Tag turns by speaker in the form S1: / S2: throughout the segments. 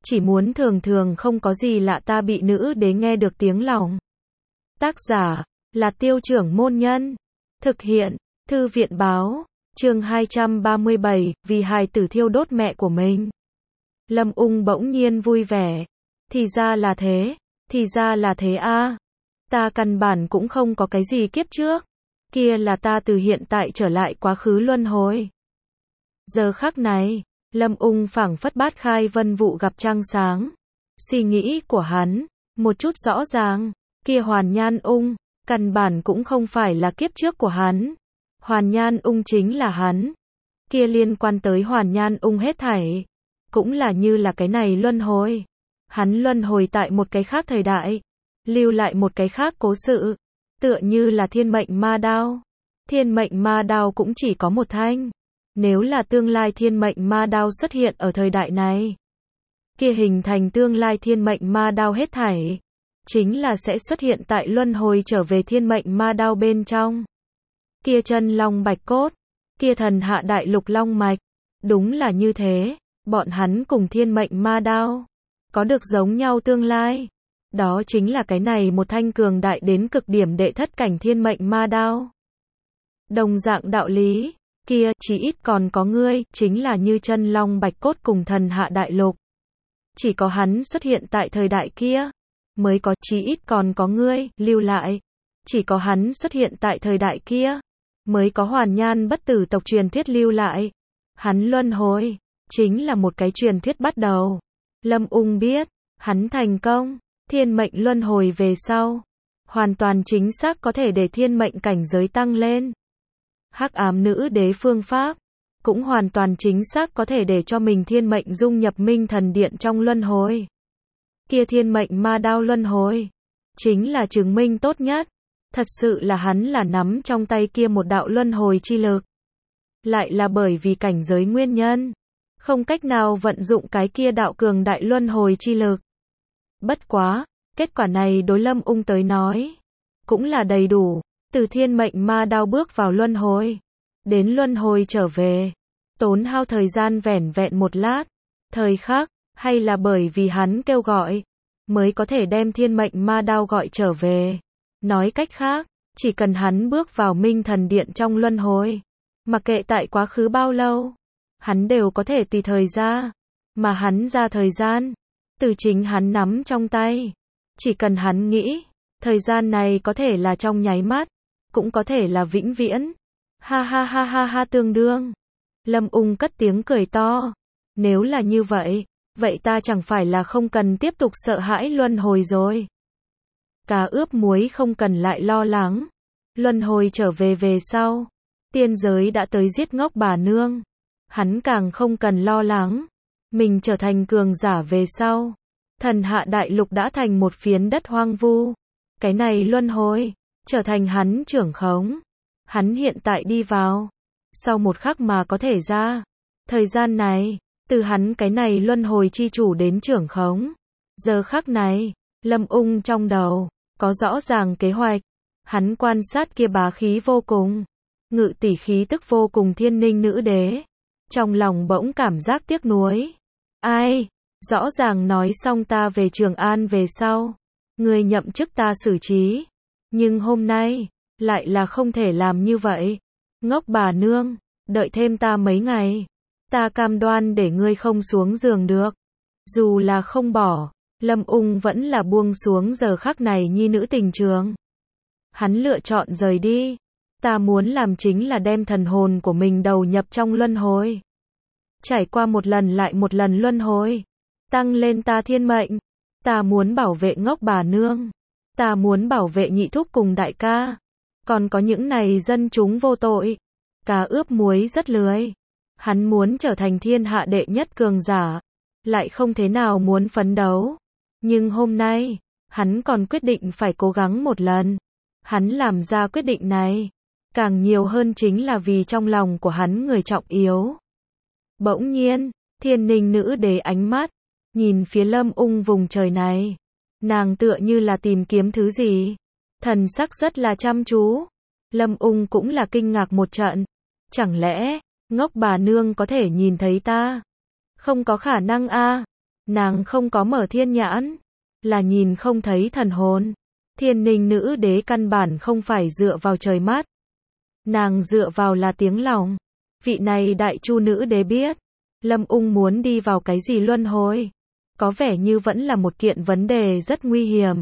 S1: chỉ muốn thường thường không có gì lạ ta bị nữ đế nghe được tiếng lòng. Tác giả là Tiêu Trưởng Môn Nhân. Thực hiện Thư viện Báo. Chương 237, vì hài tử thiêu đốt mẹ của mình. Lâm Ung bỗng nhiên vui vẻ. Thì ra là thế, thì ra là thế a. Ta căn bản cũng không có cái gì kiếp trước. Kia là ta từ hiện tại trở lại quá khứ luân hồi. Giờ khắc này, Lâm Ung phảng phất bát khai vân vụ gặp trăng sáng. Suy nghĩ của hắn, một chút rõ ràng, kia Hoàn Nhan Ung, căn bản cũng không phải là kiếp trước của hắn. Hoàn Nhan Ung chính là hắn. Kia liên quan tới Hoàn Nhan Ung hết thảy, cũng là như là cái này luân hồi. Hắn luân hồi tại một cái khác thời đại, lưu lại một cái khác cố sự, tựa như là thiên mệnh ma đao. Thiên mệnh ma đao cũng chỉ có một thanh. Nếu là tương lai thiên mệnh ma đao xuất hiện ở thời đại này, kia hình thành tương lai thiên mệnh ma đao hết thảy, chính là sẽ xuất hiện tại luân hồi trở về thiên mệnh ma đao bên trong. Kia chân long bạch cốt, kia thần hạ đại lục long mạch, đúng là như thế, bọn hắn cùng thiên mệnh ma đao có được giống nhau tương lai. Đó chính là cái này một thanh cường đại đến cực điểm đệ thất cảnh thiên mệnh ma đao. Đồng dạng đạo lý, kia chỉ ít còn có ngươi, chính là như chân long bạch cốt cùng thần hạ đại lục. Chỉ có hắn xuất hiện tại thời đại kia, mới có chỉ ít còn có ngươi, lưu lại. Chỉ có hắn xuất hiện tại thời đại kia, mới có Hoàn Nhan bất tử tộc truyền thuyết lưu lại. Hắn luân hồi, chính là một cái truyền thuyết bắt đầu. Lâm Ung biết, hắn thành công, thiên mệnh luân hồi về sau, hoàn toàn chính xác có thể để thiên mệnh cảnh giới tăng lên. Hắc ám nữ đế phương pháp, cũng hoàn toàn chính xác có thể để cho mình thiên mệnh dung nhập minh thần điện trong luân hồi. Kia thiên mệnh ma đao luân hồi, chính là chứng minh tốt nhất. Thật sự là hắn là nắm trong tay kia một đạo luân hồi chi lực. Lại là bởi vì cảnh giới nguyên nhân, không cách nào vận dụng cái kia đạo cường đại luân hồi chi lực. Bất quá, kết quả này đối Lâm Ung tới nói, cũng là đầy đủ. Từ thiên mệnh ma đao bước vào luân hồi, đến luân hồi trở về, tốn hao thời gian vẻn vẹn một lát, thời khắc, hay là bởi vì hắn kêu gọi, mới có thể đem thiên mệnh ma đao gọi trở về. Nói cách khác, chỉ cần hắn bước vào minh thần điện trong luân hồi, mặc kệ tại quá khứ bao lâu, hắn đều có thể tùy thời ra, mà hắn ra thời gian, từ chính hắn nắm trong tay. Chỉ cần hắn nghĩ, thời gian này có thể là trong nháy mắt, cũng có thể là vĩnh viễn. Ha ha ha ha ha tương đương. Lâm Ung cất tiếng cười to. Nếu là như vậy, vậy ta chẳng phải là không cần tiếp tục sợ hãi luân hồi rồi. Cá ướp muối không cần lại lo lắng. Luân hồi trở về về sau, tiên giới đã tới giết ngốc bà nương. Hắn càng không cần lo lắng. Mình trở thành cường giả về sau, thần hạ đại lục đã thành một phiến đất hoang vu. Cái này luân hồi trở thành hắn trưởng khống. Hắn hiện tại đi vào, sau một khắc mà có thể ra. Thời gian này, từ hắn cái này luân hồi chi chủ đến trưởng khống. Giờ khắc này, Lâm Ung trong đầu có rõ ràng kế hoạch. Hắn quan sát kia bá khí vô cùng, ngự tỷ khí tức vô cùng thiên ninh nữ đế. Trong lòng bỗng cảm giác tiếc nuối. Ai, rõ ràng nói xong ta về Trường An về sau, người nhậm chức ta xử trí. Nhưng hôm nay, lại là không thể làm như vậy. Ngốc bà nương, đợi thêm ta mấy ngày. Ta cam đoan để ngươi không xuống giường được. Dù là không bỏ, Lâm Ung vẫn là buông xuống giờ khắc này nhi nữ tình trường. Hắn lựa chọn rời đi. Ta muốn làm chính là đem thần hồn của mình đầu nhập trong luân hồi. Trải qua một lần lại một lần luân hồi. Tăng lên ta thiên mệnh. Ta muốn bảo vệ ngốc bà nương. Ta muốn bảo vệ nhị thúc cùng đại ca. Còn có những này dân chúng vô tội. Cá ướp muối rất lười. Hắn muốn trở thành thiên hạ đệ nhất cường giả. Lại không thế nào muốn phấn đấu. Nhưng hôm nay, hắn còn quyết định phải cố gắng một lần. Hắn làm ra quyết định này, càng nhiều hơn chính là vì trong lòng của hắn người trọng yếu. Bỗng nhiên, thiên ninh nữ đế ánh mắt, nhìn phía Lâm Ung vùng trời này. Nàng tựa như là tìm kiếm thứ gì. Thần sắc rất là chăm chú. Lâm Ung cũng là kinh ngạc một trận. Chẳng lẽ, ngốc bà nương có thể nhìn thấy ta? Không có khả năng a. Nàng không có mở thiên nhãn, là nhìn không thấy thần hồn. Thiên Ninh nữ đế căn bản không phải dựa vào trời mắt. Nàng dựa vào là tiếng lòng. Vị này đại chu nữ đế biết, Lâm Ung muốn đi vào cái gì luân hồi. Có vẻ như vẫn là một kiện vấn đề rất nguy hiểm.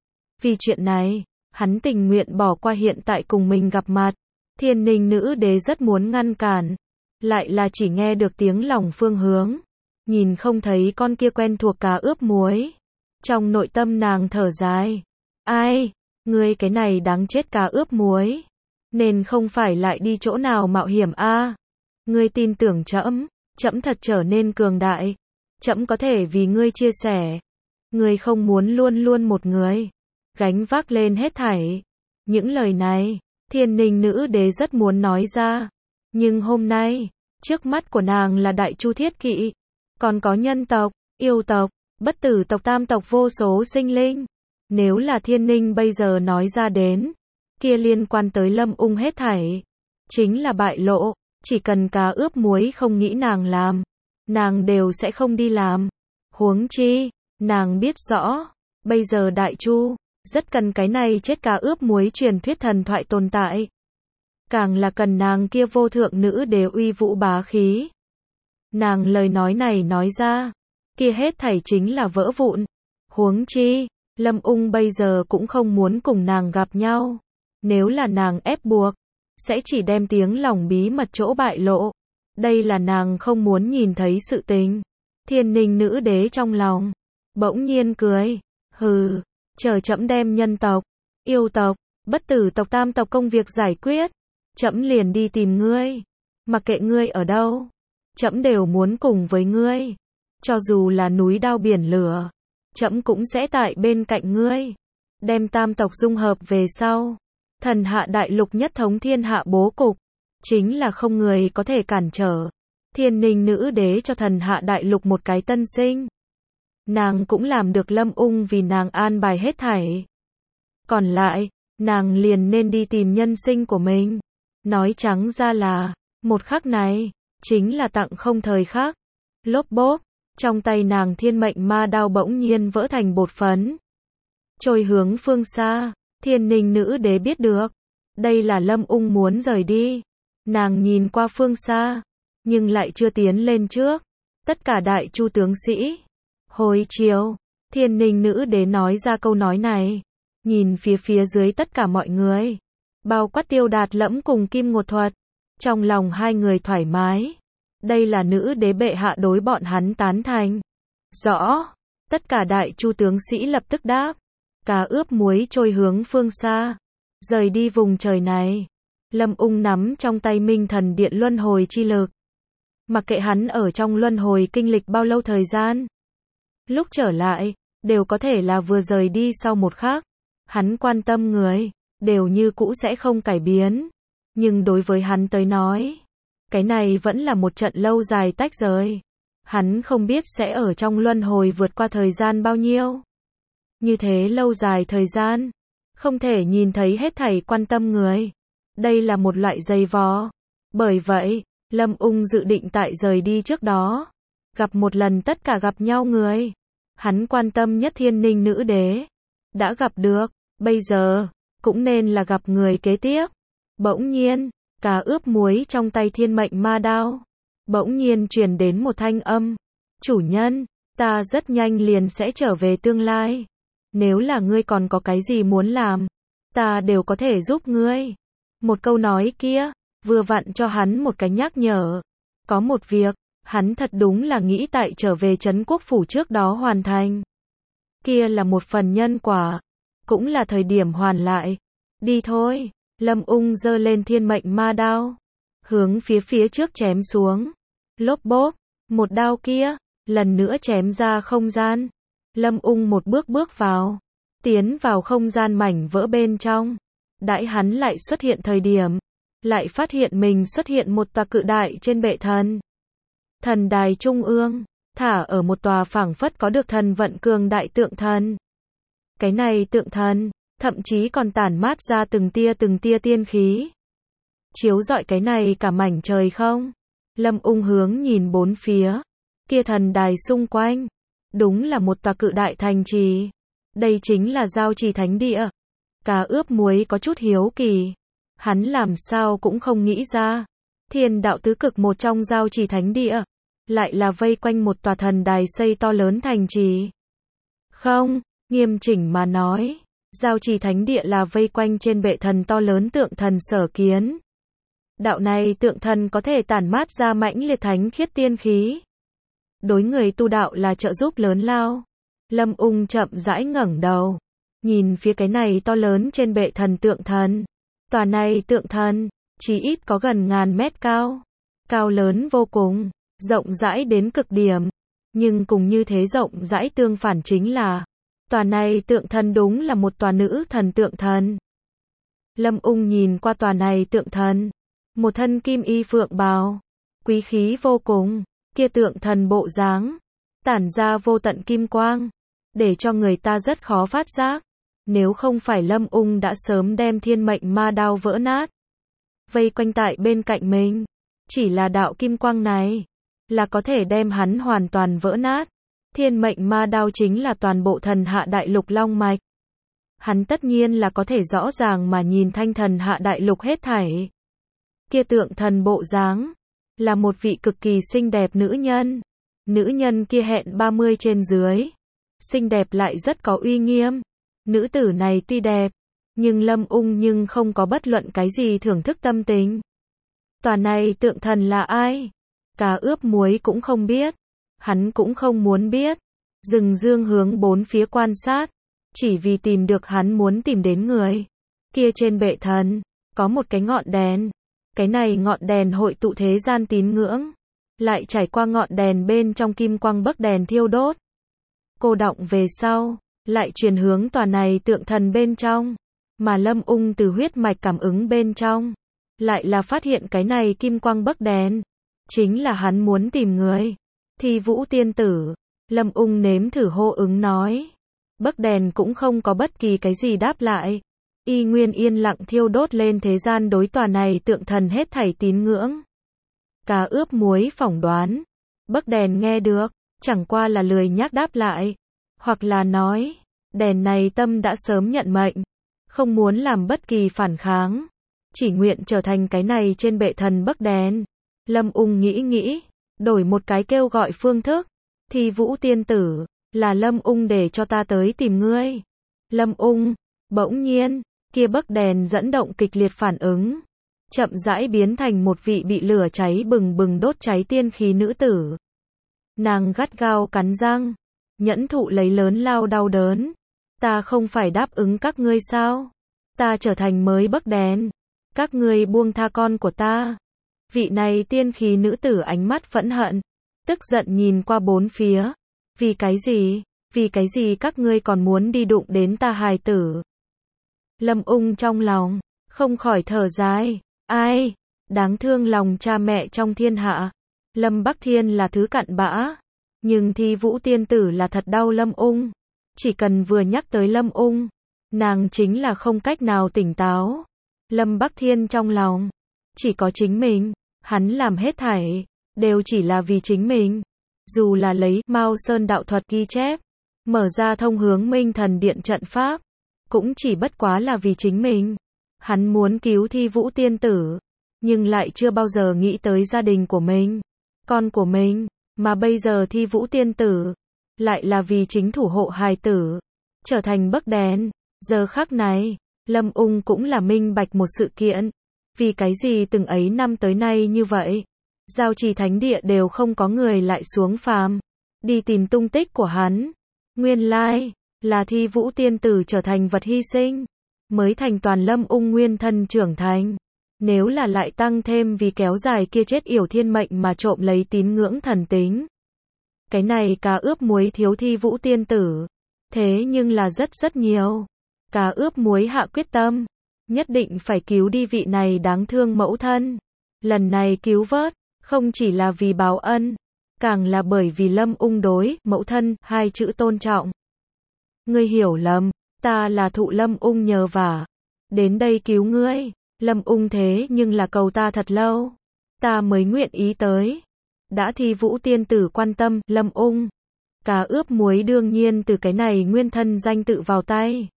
S1: Vì chuyện này, hắn tình nguyện bỏ qua hiện tại cùng mình gặp mặt. Thiên Ninh nữ đế rất muốn ngăn cản, lại là chỉ nghe được tiếng lòng phương hướng. Nhìn không thấy con kia quen thuộc cá ướp muối. Trong nội tâm nàng thở dài. Ai, ngươi cái này đáng chết cá ướp muối. Nên không phải lại đi chỗ nào mạo hiểm a? Ngươi tin tưởng trẫm, trẫm thật trở nên cường đại. Trẫm có thể vì ngươi chia sẻ. Ngươi không muốn luôn luôn một người gánh vác lên hết thảy. Những lời này, Thiên Ninh nữ đế rất muốn nói ra. Nhưng hôm nay, trước mắt của nàng là đại chu thiết kỵ. Còn có nhân tộc, yêu tộc, bất tử tộc, tam tộc, vô số sinh linh. Nếu là Thiên Ninh bây giờ nói ra đến, kia liên quan tới Lâm Ung hết thảy, chính là bại lộ. Chỉ cần cá ướp muối không nghĩ nàng làm, nàng đều sẽ không đi làm. Huống chi, nàng biết rõ, bây giờ đại chu rất cần cái này chết cá ướp muối truyền thuyết thần thoại tồn tại. Càng là cần nàng kia vô thượng nữ đế uy vũ bá khí. Nàng lời nói này nói ra, kia hết thảy chính là vỡ vụn. Huống chi, Lâm Ung bây giờ cũng không muốn cùng nàng gặp nhau. Nếu là nàng ép buộc, sẽ chỉ đem tiếng lòng bí mật chỗ bại lộ. Đây là nàng không muốn nhìn thấy sự tình. Thiên Ninh nữ đế trong lòng bỗng nhiên cười. Hừ, chờ trẫm đem nhân tộc, yêu tộc, bất tử tộc, tam tộc công việc giải quyết, trẫm liền đi tìm ngươi. Mặc kệ ngươi ở đâu, trẫm đều muốn cùng với ngươi. Cho dù là núi đao biển lửa, trẫm cũng sẽ tại bên cạnh ngươi. Đem tam tộc dung hợp về sau, thần hạ đại lục nhất thống thiên hạ bố cục, chính là không người có thể cản trở. Thiên Ninh nữ đế cho thần hạ đại lục một cái tân sinh. Nàng cũng làm được Lâm Ung vì nàng an bài hết thảy. Còn lại, nàng liền nên đi tìm nhân sinh của mình. Nói trắng ra là, một khắc này, chính là tặng không thời khắc. Lốp bốp, trong tay nàng thiên mệnh ma đao bỗng nhiên vỡ thành bột phấn. Trôi hướng phương xa, Thiên Ninh nữ đế biết được. Đây là Lâm Ung muốn rời đi. Nàng nhìn qua phương xa, nhưng lại chưa tiến lên trước. Tất cả đại chu tướng sĩ. Hồi chiều, Thiên Ninh nữ đế nói ra câu nói này. Nhìn phía dưới tất cả mọi người. Bao quát Tiêu Đạt Lẫm cùng Kim Ngột Thuật. Trong lòng hai người thoải mái. Đây là nữ đế bệ hạ đối bọn hắn tán thành. Rõ. Tất cả đại chu tướng sĩ lập tức đáp. Cá ướp muối trôi hướng phương xa. Rời đi vùng trời này. Lâm Ung nắm trong tay Minh Thần Điện luân hồi chi lực. Mặc kệ hắn ở trong luân hồi kinh lịch bao lâu thời gian. Lúc trở lại, đều có thể là vừa rời đi sau một khắc. Hắn quan tâm người, đều như cũ sẽ không cải biến. Nhưng đối với hắn tới nói, cái này vẫn là một trận lâu dài tách rời. Hắn không biết sẽ ở trong luân hồi vượt qua thời gian bao nhiêu. Như thế lâu dài thời gian, không thể nhìn thấy hết thảy quan tâm người. Đây là một loại dày vò. Bởi vậy, Lâm Ung dự định tại rời đi trước đó, gặp một lần tất cả gặp nhau người. Hắn quan tâm nhất Thiên Ninh nữ đế. Đã gặp được, bây giờ, cũng nên là gặp người kế tiếp. Bỗng nhiên, cá ướp muối trong tay thiên mệnh ma đao. Bỗng nhiên truyền đến một thanh âm. Chủ nhân, ta rất nhanh liền sẽ trở về tương lai. Nếu là ngươi còn có cái gì muốn làm, ta đều có thể giúp ngươi. Một câu nói kia, vừa vặn cho hắn một cái nhắc nhở. Có một việc, hắn thật đúng là nghĩ tại trở về Trấn Quốc Phủ trước đó hoàn thành. Kia là một phần nhân quả, cũng là thời điểm hoàn lại. Đi thôi, Lâm Ung giơ lên thiên mệnh ma đao, hướng phía trước chém xuống. Lốp bốp, một đao kia, lần nữa chém ra không gian. Lâm Ung một bước vào, tiến vào không gian mảnh vỡ bên trong. Đãi hắn lại xuất hiện thời điểm, lại phát hiện mình xuất hiện một tòa cự đại trên bệ thần. Thần đài trung ương, thả ở một tòa phảng phất có được thần vận cường đại tượng thần. Cái này tượng thần, thậm chí còn tản mát ra từng tia tiên khí. Chiếu rọi cái này cả mảnh trời không? Lâm Ung hướng nhìn bốn phía, kia thần đài xung quanh, đúng là một tòa cự đại thành trì. Đây chính là Giao Trì Thánh Địa. Cá ướp muối có chút hiếu kỳ. Hắn làm sao cũng không nghĩ ra. Thiên đạo tứ cực một trong Giao Trì Thánh Địa. Lại là vây quanh một tòa thần đài xây to lớn thành trì. Không, nghiêm chỉnh mà nói. Giao Trì Thánh Địa là vây quanh trên bệ thần to lớn tượng thần Sở Kiến. Đạo này tượng thần có thể tản mát ra mãnh liệt thánh khiết tiên khí. Đối người tu đạo là trợ giúp lớn lao. Lâm Ung chậm rãi ngẩng đầu. Nhìn phía cái này to lớn trên bệ thần tượng thần. Tòa này tượng thần, chỉ ít có gần 1000 mét cao. Cao lớn vô cùng, rộng rãi đến cực điểm. Nhưng cùng như thế rộng rãi tương phản chính là, tòa này tượng thần đúng là một tòa nữ thần tượng thần. Lâm Ung nhìn qua tòa này tượng thần. Một thân kim y phượng bào. Quý khí vô cùng. Kia tượng thần bộ dáng. Tản ra vô tận kim quang. Để cho người ta rất khó phát giác. Nếu không phải Lâm Ung đã sớm đem thiên mệnh ma đao vỡ nát. Vây quanh tại bên cạnh mình. Chỉ là đạo kim quang này. Là có thể đem hắn hoàn toàn vỡ nát. Thiên mệnh ma đao chính là toàn bộ thần hạ đại lục long mạch. Hắn tất nhiên là có thể rõ ràng mà nhìn thanh thần hạ đại lục hết thảy. Kia tượng thần bộ dáng. Là một vị cực kỳ xinh đẹp nữ nhân. Nữ nhân kia hẹn 30 trên dưới. Xinh đẹp lại rất có uy nghiêm. Nữ tử này tuy đẹp. Nhưng Lâm Ung nhưng không có bất luận cái gì thưởng thức tâm tình. Tòa này tượng thần là ai? Cá ướp muối cũng không biết. Hắn cũng không muốn biết. Dừng dương hướng bốn phía quan sát. Chỉ vì tìm được hắn muốn tìm đến người. Kia trên bệ thần. Có một cái ngọn đèn. Cái này ngọn đèn hội tụ thế gian tín ngưỡng. Lại trải qua ngọn đèn bên trong kim quang bấc đèn thiêu đốt. Cô đọng về sau. Lại truyền hướng tòa này tượng thần bên trong. Mà Lâm Ung từ huyết mạch cảm ứng bên trong. Lại là phát hiện cái này kim quang bấc đèn. Chính là hắn muốn tìm người. Thi Vũ tiên tử. Lâm Ung nếm thử hô ứng nói. Bấc đèn cũng không có bất kỳ cái gì đáp lại. Y nguyên yên lặng thiêu đốt lên thế gian đối tòa này tượng thần hết thảy tín ngưỡng. Cá ướp muối phỏng đoán. Bấc đèn nghe được. Chẳng qua là lười nhác đáp lại. Hoặc là nói. Đèn này tâm đã sớm nhận mệnh. Không muốn làm bất kỳ phản kháng. Chỉ nguyện trở thành cái này trên bệ thần bấc đèn. Lâm Ung nghĩ. Đổi một cái kêu gọi phương thức. Thi Vũ tiên tử. Là Lâm Ung để cho ta tới tìm ngươi. Lâm Ung. Bỗng nhiên. Kia bấc đèn dẫn động kịch liệt phản ứng. Chậm rãi biến thành một vị bị lửa cháy bừng bừng đốt cháy tiên khí nữ tử. Nàng gắt gao cắn răng. Nhẫn thụ lấy lớn lao đau đớn. Ta không phải đáp ứng các ngươi sao? Ta trở thành mới bấc đèn. Các ngươi buông tha con của ta. Vị này tiên khí nữ tử ánh mắt phẫn hận. Tức giận nhìn qua bốn phía. Vì cái gì? Vì cái gì các ngươi còn muốn đi đụng đến ta hài tử? Lâm Ung trong lòng. Không khỏi thở dài. Ai? Đáng thương lòng cha mẹ trong thiên hạ. Lâm Bắc Thiên là thứ cặn bã. Nhưng Thi Vũ tiên tử là thật đau Lâm Ung. Chỉ cần vừa nhắc tới Lâm Ung. Nàng chính là không cách nào tỉnh táo. Lâm Bắc Thiên trong lòng. Chỉ có chính mình. Hắn làm hết thảy. Đều chỉ là vì chính mình. Dù là lấy Mao Sơn đạo thuật ghi chép. Mở ra thông hướng Minh Thần Điện trận pháp. Cũng chỉ bất quá là vì chính mình. Hắn muốn cứu Thi Vũ tiên tử. Nhưng lại chưa bao giờ nghĩ tới gia đình của mình. Con của mình. Mà bây giờ Thi Vũ tiên tử. Lại là vì chính thủ hộ hài tử. Trở thành bấc đèn. Giờ khắc này. Lâm Ung cũng là minh bạch một sự kiện. Vì cái gì từng ấy năm tới nay như vậy. Giao Trì Thánh Địa đều không có người lại xuống phàm. Đi tìm tung tích của hắn. Nguyên lai. Là Thi Vũ tiên tử trở thành vật hy sinh. Mới thành toàn Lâm Ung nguyên thân trưởng thành. Nếu là lại tăng thêm vì kéo dài kia chết yểu thiên mệnh mà trộm lấy tín ngưỡng thần tính. Cái này cá ướp muối thiếu Thi Vũ tiên tử. Thế nhưng là rất nhiều. Cá ướp muối hạ quyết tâm. Nhất định phải cứu đi vị này đáng thương mẫu thân. Lần này cứu vớt. Không chỉ là vì báo ân. Càng là bởi vì Lâm Ung đối mẫu thân hai chữ tôn trọng. Ngươi hiểu lầm. Ta là thụ Lâm Ung nhờ vả. Đến đây cứu ngươi. Lâm Ung thế nhưng là cầu ta thật lâu. Ta mới nguyện ý tới. Đã Thi Vũ tiên tử quan tâm Lâm Ung. Cá ướp muối đương nhiên từ cái này nguyên thân danh tự vào tay.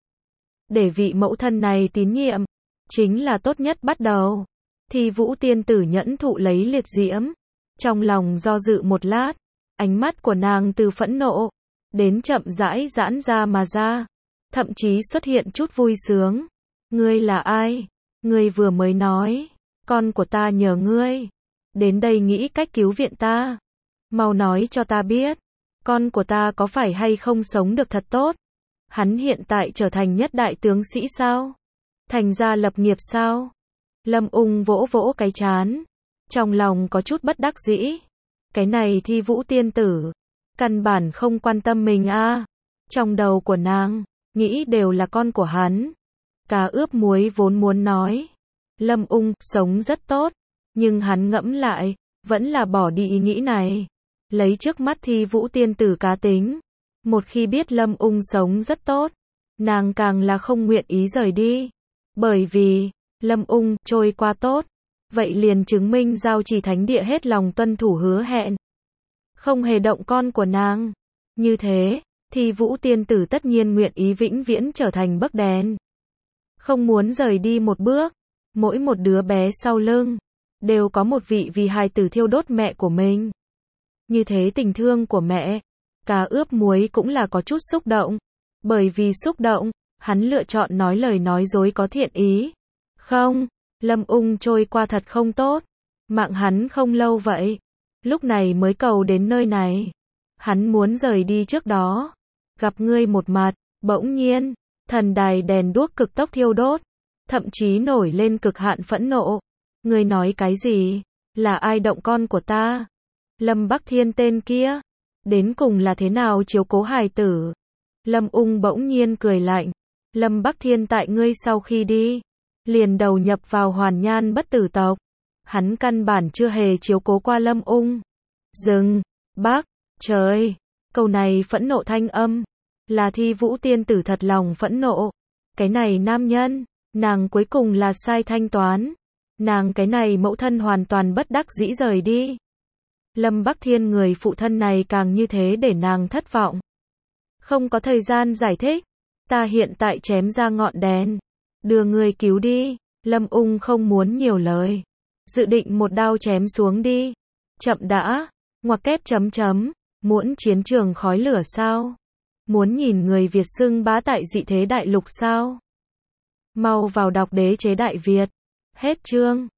S1: Để vị mẫu thân này tín nhiệm, chính là tốt nhất bắt đầu. Thì Vũ tiên tử nhẫn thụ lấy liệt diễm. Trong lòng do dự một lát, ánh mắt của nàng từ phẫn nộ, đến chậm rãi giãn ra mà ra. Thậm chí xuất hiện chút vui sướng. Ngươi là ai? Ngươi vừa mới nói, con của ta nhờ ngươi. Đến đây nghĩ cách cứu viện ta. Mau nói cho ta biết, con của ta có phải hay không sống được thật tốt? Hắn hiện tại trở thành nhất đại tướng sĩ sao? Thành ra lập nghiệp sao? Lâm Ung vỗ vỗ cái trán. Trong lòng có chút bất đắc dĩ. Cái này Thi Vũ tiên tử, căn bản không quan tâm mình a. Trong đầu của nàng, nghĩ đều là con của hắn. Cá ướp muối vốn muốn nói, Lâm Ung sống rất tốt, nhưng hắn ngẫm lại, vẫn là bỏ đi ý nghĩ này. Lấy trước mắt Thi Vũ tiên tử cá tính, một khi biết Lâm Ung sống rất tốt, nàng càng là không nguyện ý rời đi. Bởi vì, Lâm Ung trôi qua tốt, vậy liền chứng minh Giao Trì Thánh Địa hết lòng tuân thủ hứa hẹn. Không hề động con của nàng. Như thế, Thi Vũ tiên tử tất nhiên nguyện ý vĩnh viễn trở thành bấc đèn. Không muốn rời đi một bước. Mỗi một đứa bé sau lưng, đều có một vị vì hài tử thiêu đốt mẹ của mình. Như thế tình thương của mẹ, Cá ướp muối cũng là có chút xúc động. Bởi vì xúc động, hắn lựa chọn nói lời nói dối có thiện ý. Không, Lâm Ung trôi qua thật không tốt. Mạng hắn không lâu vậy. Lúc này mới cầu đến nơi này. Hắn muốn rời đi trước đó. Gặp ngươi một mặt, bỗng nhiên, thần đài đèn đuốc cực tốc thiêu đốt. Thậm chí nổi lên cực hạn phẫn nộ. Ngươi nói cái gì? Là ai động con của ta? Lâm Bắc Thiên tên kia. Đến cùng là thế nào chiếu cố hài tử? Lâm Ung bỗng nhiên cười lạnh. Lâm Bắc Thiên tại ngươi sau khi đi, liền đầu nhập vào Hoàn Nhan bất tử tộc. Hắn căn bản chưa hề chiếu cố qua Lâm Ung. Dừng, bác, trời. Câu này phẫn nộ thanh âm. Là Thi Vũ tiên tử thật lòng phẫn nộ. Cái này nam nhân, nàng cuối cùng là sai thanh toán. Nàng cái này mẫu thân hoàn toàn bất đắc dĩ rời đi. Lâm Bắc Thiên người phụ thân này càng như thế để nàng thất vọng. Không có thời gian giải thích. Ta hiện tại chém ra ngọn đèn. Đưa người cứu đi. Lâm Ung không muốn nhiều lời. Dự định một đao chém xuống đi. Chậm đã. Ngoặc kép chấm chấm. Muốn chiến trường khói lửa sao? Muốn nhìn người Việt xưng bá tại dị thế đại lục sao? Mau vào đọc Đế chế Đại Việt. Hết chương.